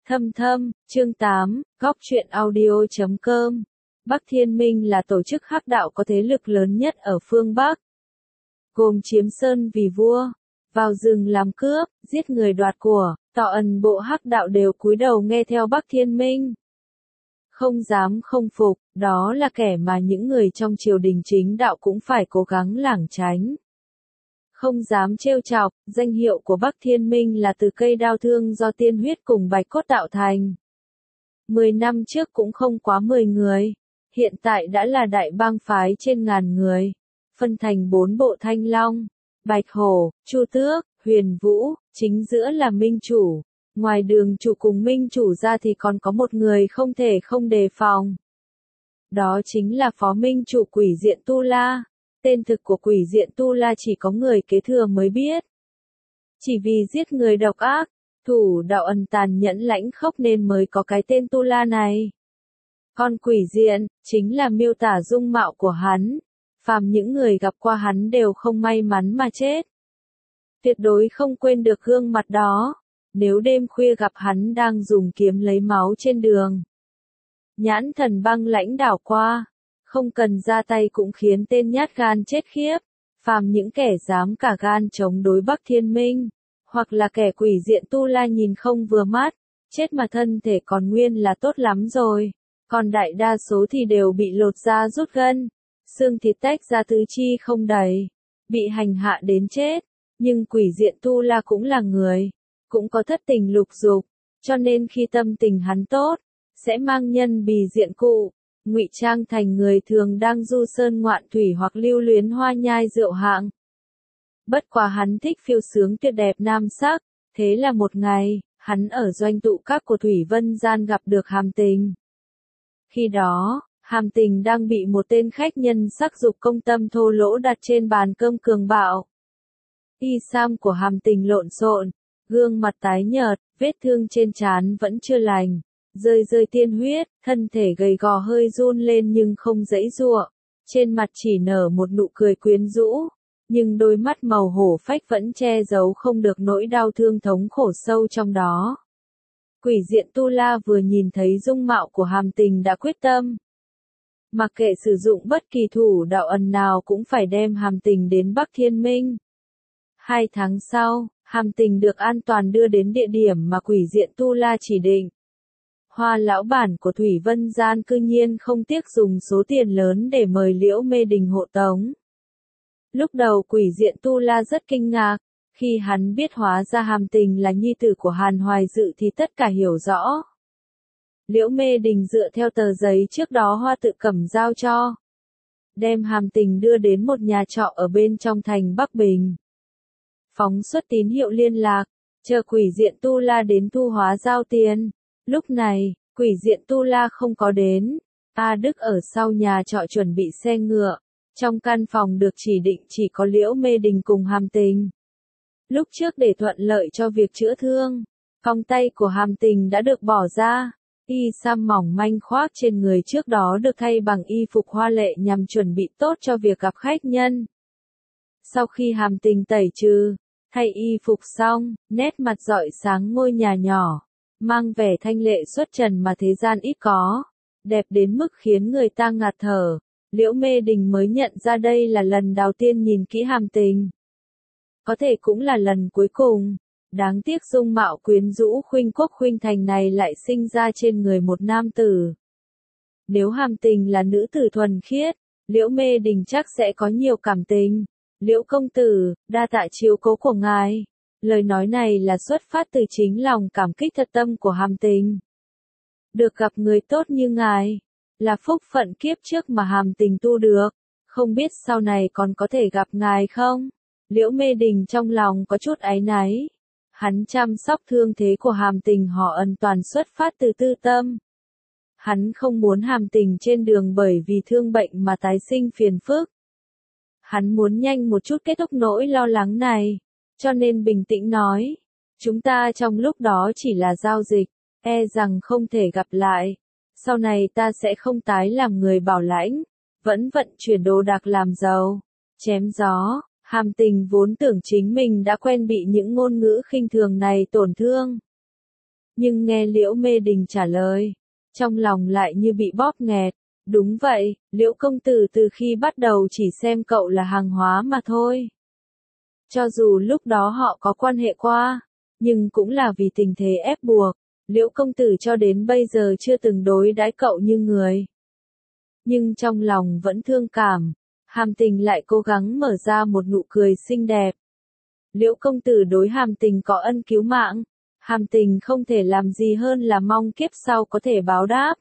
Thâm thâm, chương 8, góc truyện audio.com. Bắc Thiên Minh là tổ chức hắc đạo có thế lực lớn nhất ở phương Bắc. Gồm chiếm sơn vì vua, vào rừng làm cướp, giết người đoạt của, tọ ẩn bộ hắc đạo đều cúi đầu nghe theo Bắc Thiên Minh. Không dám không phục, đó là kẻ mà những người trong triều đình chính đạo cũng phải cố gắng lảng tránh. Không dám trêu chọc, danh hiệu của Bắc Thiên Minh là từ cây đao thương do tiên huyết cùng bạch cốt tạo thành. 10 năm trước cũng không quá 10 người, hiện tại đã là đại bang phái trên ngàn người, phân thành 4 bộ Thanh Long, Bạch Hổ, Chu Tước, Huyền Vũ, chính giữa là Minh Chủ. Ngoài Đường Chủ cùng Minh Chủ ra thì còn có một người không thể không đề phòng. Đó chính là Phó Minh Chủ Quỷ Diện Tu La. Tên thực của Quỷ Diện Tu La chỉ có người kế thừa mới biết. Chỉ vì giết người độc ác, thủ đạo ẩn tàn nhẫn lãnh khốc nên mới có cái tên Tu La này. Còn Quỷ Diện, chính là miêu tả dung mạo của hắn. Phàm những người gặp qua hắn đều không may mắn mà chết. Tuyệt đối không quên được gương mặt đó. Nếu đêm khuya gặp hắn đang dùng kiếm lấy máu trên đường. Nhãn thần băng lãnh đảo qua. Không cần ra tay cũng khiến tên nhát gan chết khiếp. Phàm những kẻ dám cả gan chống đối Bắc Thiên Minh, hoặc là kẻ Quỷ Diện Tu La nhìn không vừa mắt, chết mà thân thể còn nguyên là tốt lắm rồi. Còn đại đa số thì đều bị lột da rút gân, xương thịt tách ra tứ chi không đầy, bị hành hạ đến chết. Nhưng Quỷ Diện Tu La cũng là người, cũng có thất tình lục dục, cho nên khi tâm tình hắn tốt, sẽ mang nhân bì diện cụ, ngụy trang thành người thường đang du sơn ngoạn thủy hoặc lưu luyến hoa nhai rượu hạng. Bất quá hắn thích phiêu sướng tuyệt đẹp nam sắc, thế là một ngày, hắn ở doanh tụ các của Thủy Vân Gian gặp được Hàm Tình. Khi đó, Hàm Tình đang bị một tên khách nhân sắc dục công tâm thô lỗ đặt trên bàn cơm cường bạo. Y sam của Hàm Tình lộn xộn, gương mặt tái nhợt, vết thương trên trán vẫn chưa lành, rơi rơi tiên huyết, thân thể gầy gò hơi run lên nhưng không giãy giụa, trên mặt chỉ nở một nụ cười quyến rũ, nhưng đôi mắt màu hổ phách vẫn che giấu không được nỗi đau thương thống khổ sâu trong đó. Quỷ Diện Tu La vừa nhìn thấy dung mạo của Hàm Tình đã quyết tâm. Mặc kệ sử dụng bất kỳ thủ đạo ẩn nào cũng phải đem Hàm Tình đến Bắc Thiên Minh. 2 tháng sau, Hàm Tình được an toàn đưa đến địa điểm mà Quỷ Diện Tu La chỉ định. Hoa lão bản của Thủy Vân Gian cư nhiên không tiếc dùng số tiền lớn để mời Liễu Mê Đình hộ tống. Lúc đầu Quỷ Diện Tu La rất kinh ngạc, khi hắn biết hóa ra Hàm Tình là nhi tử của Hàn Hoài Dự thì tất cả hiểu rõ. Liễu Mê Đình dựa theo tờ giấy trước đó Hoa tự cầm giao cho, đem Hàm Tình đưa đến một nhà trọ ở bên trong thành Bắc Bình. Phóng xuất tín hiệu liên lạc, chờ Quỷ Diện Tu La đến thu hóa giao tiền. Lúc này, Quỷ Diện Tu La không có đến. A Đức ở sau nhà trọ chuẩn bị xe ngựa. Trong căn phòng được chỉ định chỉ có Liễu Mê Đình cùng Hàm Tình. Lúc trước để thuận lợi cho việc chữa thương, còng tay của Hàm Tình đã được bỏ ra. Y sam mỏng manh khoác trên người trước đó được thay bằng y phục hoa lệ nhằm chuẩn bị tốt cho việc gặp khách nhân. Sau khi Hàm Tình tẩy trừ, thay y phục xong, nét mặt rọi sáng ngôi nhà nhỏ, mang vẻ thanh lệ xuất trần mà thế gian ít có, đẹp đến mức khiến người ta ngạt thở. Liễu Mê Đình mới nhận ra đây là lần đầu tiên nhìn kỹ Hàm Tình. Có thể cũng là lần cuối cùng. Đáng tiếc dung mạo quyến rũ khuynh quốc khuynh thành này lại sinh ra trên người một nam tử. Nếu Hàm Tình là nữ tử thuần khiết, Liễu Mê Đình chắc sẽ có nhiều cảm tình. Liễu công tử, đa tạ chiếu cố của ngài. Lời nói này là xuất phát từ chính lòng cảm kích thật tâm của Hàm Tình. Được gặp người tốt như ngài, là phúc phận kiếp trước mà Hàm Tình tu được. Không biết sau này còn có thể gặp ngài không? Liễu Mê Đình trong lòng có chút áy náy. Hắn chăm sóc thương thế của Hàm Tình họ Ân toàn xuất phát từ tư tâm. Hắn không muốn Hàm Tình trên đường bởi vì thương bệnh mà tái sinh phiền phức. Hắn muốn nhanh một chút kết thúc nỗi lo lắng này, cho nên bình tĩnh nói, chúng ta trong lúc đó chỉ là giao dịch, e rằng không thể gặp lại. Sau này ta sẽ không tái làm người bảo lãnh, vẫn vận chuyển đồ đạc làm giàu, chém gió. Hàm Tình vốn tưởng chính mình đã quen bị những ngôn ngữ khinh thường này tổn thương. Nhưng nghe Liễu Mê Đình trả lời, trong lòng lại như bị bóp nghẹt. Đúng vậy, Liễu công tử từ khi bắt đầu chỉ xem cậu là hàng hóa mà thôi. Cho dù lúc đó họ có quan hệ qua, nhưng cũng là vì tình thế ép buộc, Liễu công tử cho đến bây giờ chưa từng đối đãi cậu như người. Nhưng trong lòng vẫn thương cảm, Hàm Tình lại cố gắng mở ra một nụ cười xinh đẹp. Liễu công tử đối Hàm Tình có ân cứu mạng, Hàm Tình không thể làm gì hơn là mong kiếp sau có thể báo đáp.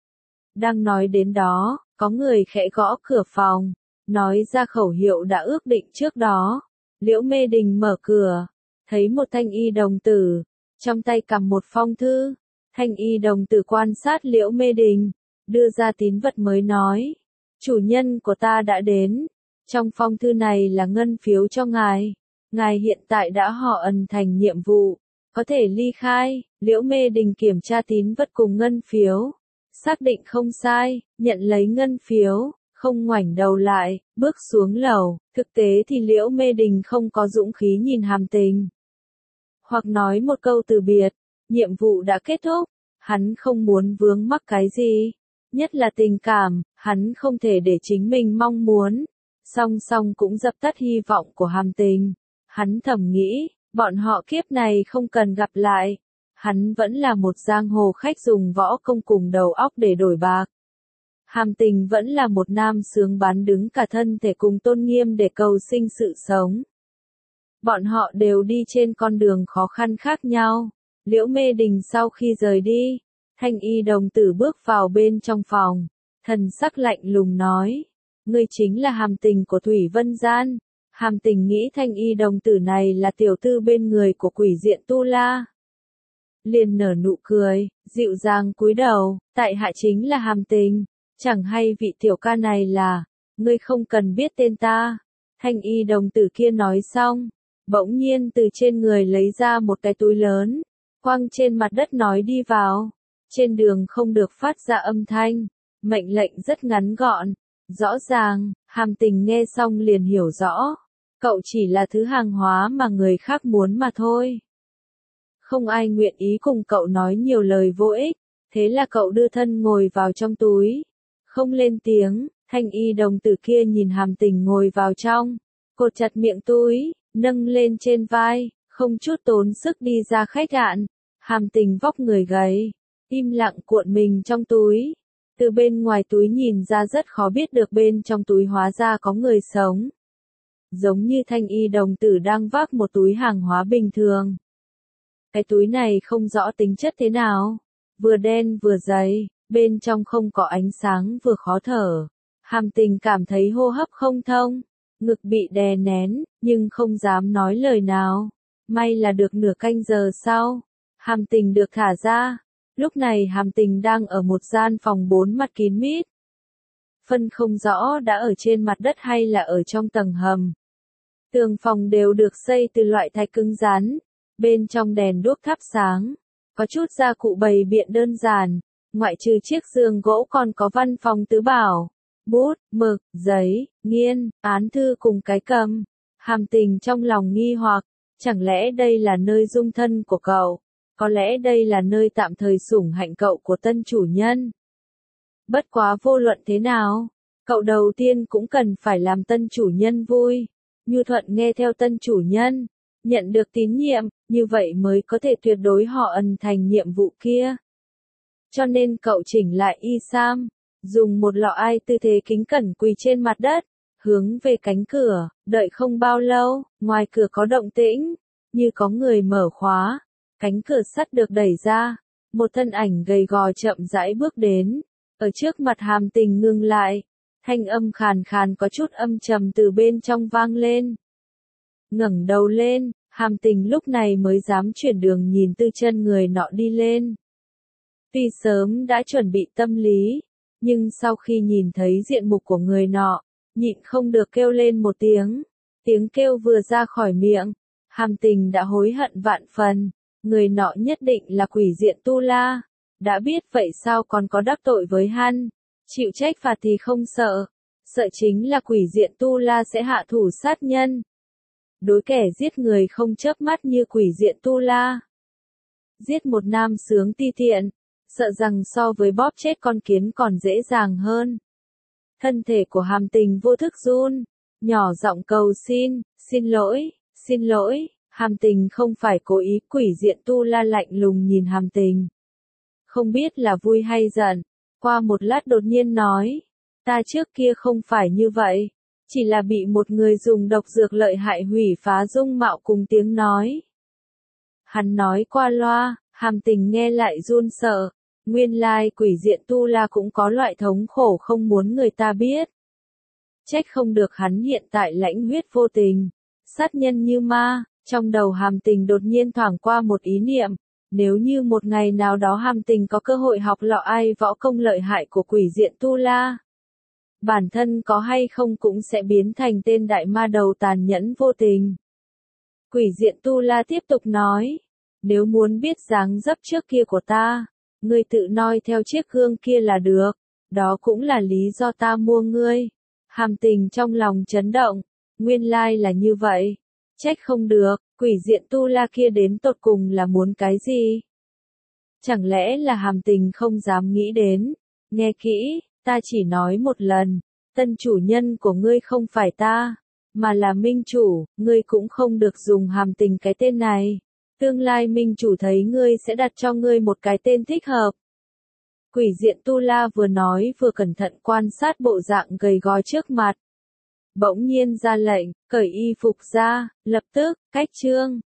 Đang nói đến đó, có người khẽ gõ cửa phòng, nói ra khẩu hiệu đã ước định trước đó. Liễu Mê Đình mở cửa, thấy một thanh y đồng tử, trong tay cầm một phong thư. Thanh y đồng tử quan sát Liễu Mê Đình, đưa ra tín vật mới nói. Chủ nhân của ta đã đến, trong phong thư này là ngân phiếu cho ngài. Ngài hiện tại đã họ ẩn thành nhiệm vụ, có thể ly khai. Liễu Mê Đình kiểm tra tín vật cùng ngân phiếu, xác định không sai, nhận lấy ngân phiếu, không ngoảnh đầu lại, bước xuống lầu. Thực tế thì Liễu Mê Đình không có dũng khí nhìn Hàm Tình, hoặc nói một câu từ biệt. Nhiệm vụ đã kết thúc, hắn không muốn vướng mắc cái gì, nhất là tình cảm, hắn không thể để chính mình mong muốn, song song cũng dập tắt hy vọng của Hàm Tình. Hắn thầm nghĩ, bọn họ kiếp này không cần gặp lại. Hắn vẫn là một giang hồ khách dùng võ công cùng đầu óc để đổi bạc. Hàm Tình vẫn là một nam sướng bán đứng cả thân thể cùng tôn nghiêm để cầu sinh sự sống. Bọn họ đều đi trên con đường khó khăn khác nhau. Liễu Mê Đình sau khi rời đi, thanh y đồng tử bước vào bên trong phòng, thần sắc lạnh lùng nói, ngươi chính là Hàm Tình của Thủy Vân Gian. Hàm Tình nghĩ thanh y đồng tử này là tiểu tư bên người của quỷ diện Tu La. Liền nở nụ cười, dịu dàng cúi đầu, tại hạ chính là Hàm Tình, chẳng hay vị tiểu ca này là, ngươi không cần biết tên ta. Thanh y đồng tử kia nói xong, bỗng nhiên từ trên người lấy ra một cái túi lớn, quăng trên mặt đất nói đi vào. Trên đường không được phát ra âm thanh, mệnh lệnh rất ngắn gọn, rõ ràng. Hàm Tình nghe xong liền hiểu rõ, cậu chỉ là thứ hàng hóa mà người khác muốn mà thôi. Không ai nguyện ý cùng cậu nói nhiều lời vô ích, thế là cậu đưa thân ngồi vào trong túi, không lên tiếng. Thanh y đồng tử kia nhìn Hàm Tình ngồi vào trong, cột chặt miệng túi, nâng lên trên vai, không chút tốn sức đi ra khách sạn. Hàm Tình vóc người gầy, im lặng cuộn mình trong túi. Từ bên ngoài túi nhìn ra rất khó biết được bên trong túi hóa ra có người sống. Giống như thanh y đồng tử đang vác một túi hàng hóa bình thường. Cái túi này không rõ tính chất thế nào, vừa đen vừa dày, bên trong không có ánh sáng vừa khó thở. Hàm Tình cảm thấy hô hấp không thông, ngực bị đè nén, nhưng không dám nói lời nào. May là được nửa canh giờ sau, Hàm Tình được thả ra. Lúc này Hàm Tình đang ở một gian phòng 4 mặt kín mít. Phân không rõ đã ở trên mặt đất hay là ở trong tầng hầm. Tường phòng đều được xây từ loại thạch cứng rắn, bên trong đèn đuốc thắp sáng, có chút gia cụ bày biện đơn giản, ngoại trừ chiếc giường gỗ còn có văn phòng tứ bảo, bút, mực, giấy, nghiên, án thư cùng cái cầm. Hàm Tình trong lòng nghi hoặc, chẳng lẽ đây là nơi dung thân của cậu? Có lẽ đây là nơi tạm thời sủng hạnh cậu của tân chủ nhân. Bất quá vô luận thế nào, cậu đầu tiên cũng cần phải làm tân chủ nhân vui, nhu thuận nghe theo tân chủ nhân, nhận được tín nhiệm, như vậy mới có thể tuyệt đối họ ẩn thành nhiệm vụ kia. Cho nên cậu chỉnh lại y sam, dùng một lọ ai tư thế kính cẩn quỳ trên mặt đất, hướng về cánh cửa. Đợi không bao lâu, ngoài cửa có động tĩnh, như có người mở khóa. Cánh cửa sắt được đẩy ra, một thân ảnh gầy gò chậm rãi bước đến, ở trước mặt Hàm Tình ngừng lại, thanh âm khàn khàn có chút âm trầm từ bên trong vang lên. Ngẩng đầu lên, Hàm Tình lúc này mới dám chuyển đường nhìn tư chân người nọ đi lên. Tuy sớm đã chuẩn bị tâm lý, nhưng sau khi nhìn thấy diện mục của người nọ, nhịn không được kêu lên một tiếng. Tiếng kêu vừa ra khỏi miệng, Hàm Tình đã hối hận vạn phần. Người nọ nhất định là quỷ diện Tu La. Đã biết vậy sao còn có đắc tội với hắn. Chịu trách phạt thì không sợ. Sợ chính là quỷ diện Tu La sẽ hạ thủ sát nhân. Đối kẻ giết người không chớp mắt như quỷ diện Tu La. Giết một nam sướng ti tiện, sợ rằng so với bóp chết con kiến còn dễ dàng hơn. Thân thể của Hàm Tình vô thức run, nhỏ giọng cầu xin, xin lỗi, Hàm Tình không phải cố ý. Quỷ diện Tu La lạnh lùng nhìn Hàm Tình. Không biết là vui hay giận, qua một lát đột nhiên nói, ta trước kia không phải như vậy, chỉ là bị một người dùng độc dược lợi hại hủy phá dung mạo cùng tiếng nói. Hắn nói qua loa, Hàm Tình nghe lại run sợ, nguyên lai quỷ diện Tu La cũng có loại thống khổ không muốn người ta biết. Trách không được hắn hiện tại lãnh huyết vô tình, sát nhân như ma. Trong đầu Hàm Tình đột nhiên thoảng qua một ý niệm, nếu như một ngày nào đó Hàm Tình có cơ hội học lọ ai võ công lợi hại của quỷ diện Tu La, bản thân có hay không cũng sẽ biến thành tên đại ma đầu tàn nhẫn vô tình. Quỷ diện Tu La tiếp tục nói, nếu muốn biết dáng dấp trước kia của ta, ngươi tự noi theo chiếc gương kia là được, đó cũng là lý do ta mua ngươi. Hàm Tình trong lòng chấn động, nguyên lai là như vậy. Trách không được, quỷ diện Tu La kia đến tột cùng là muốn cái gì? Chẳng lẽ là Hàm Tình không dám nghĩ đến? Nghe kỹ, ta chỉ nói một lần, tân chủ nhân của ngươi không phải ta, mà là minh chủ, ngươi cũng không được dùng Hàm Tình cái tên này. Tương lai minh chủ thấy ngươi sẽ đặt cho ngươi một cái tên thích hợp. Quỷ diện Tu La vừa nói vừa cẩn thận quan sát bộ dạng gầy gò trước mặt. Bỗng nhiên ra lệnh, cởi y phục ra, lập tức, cách chương.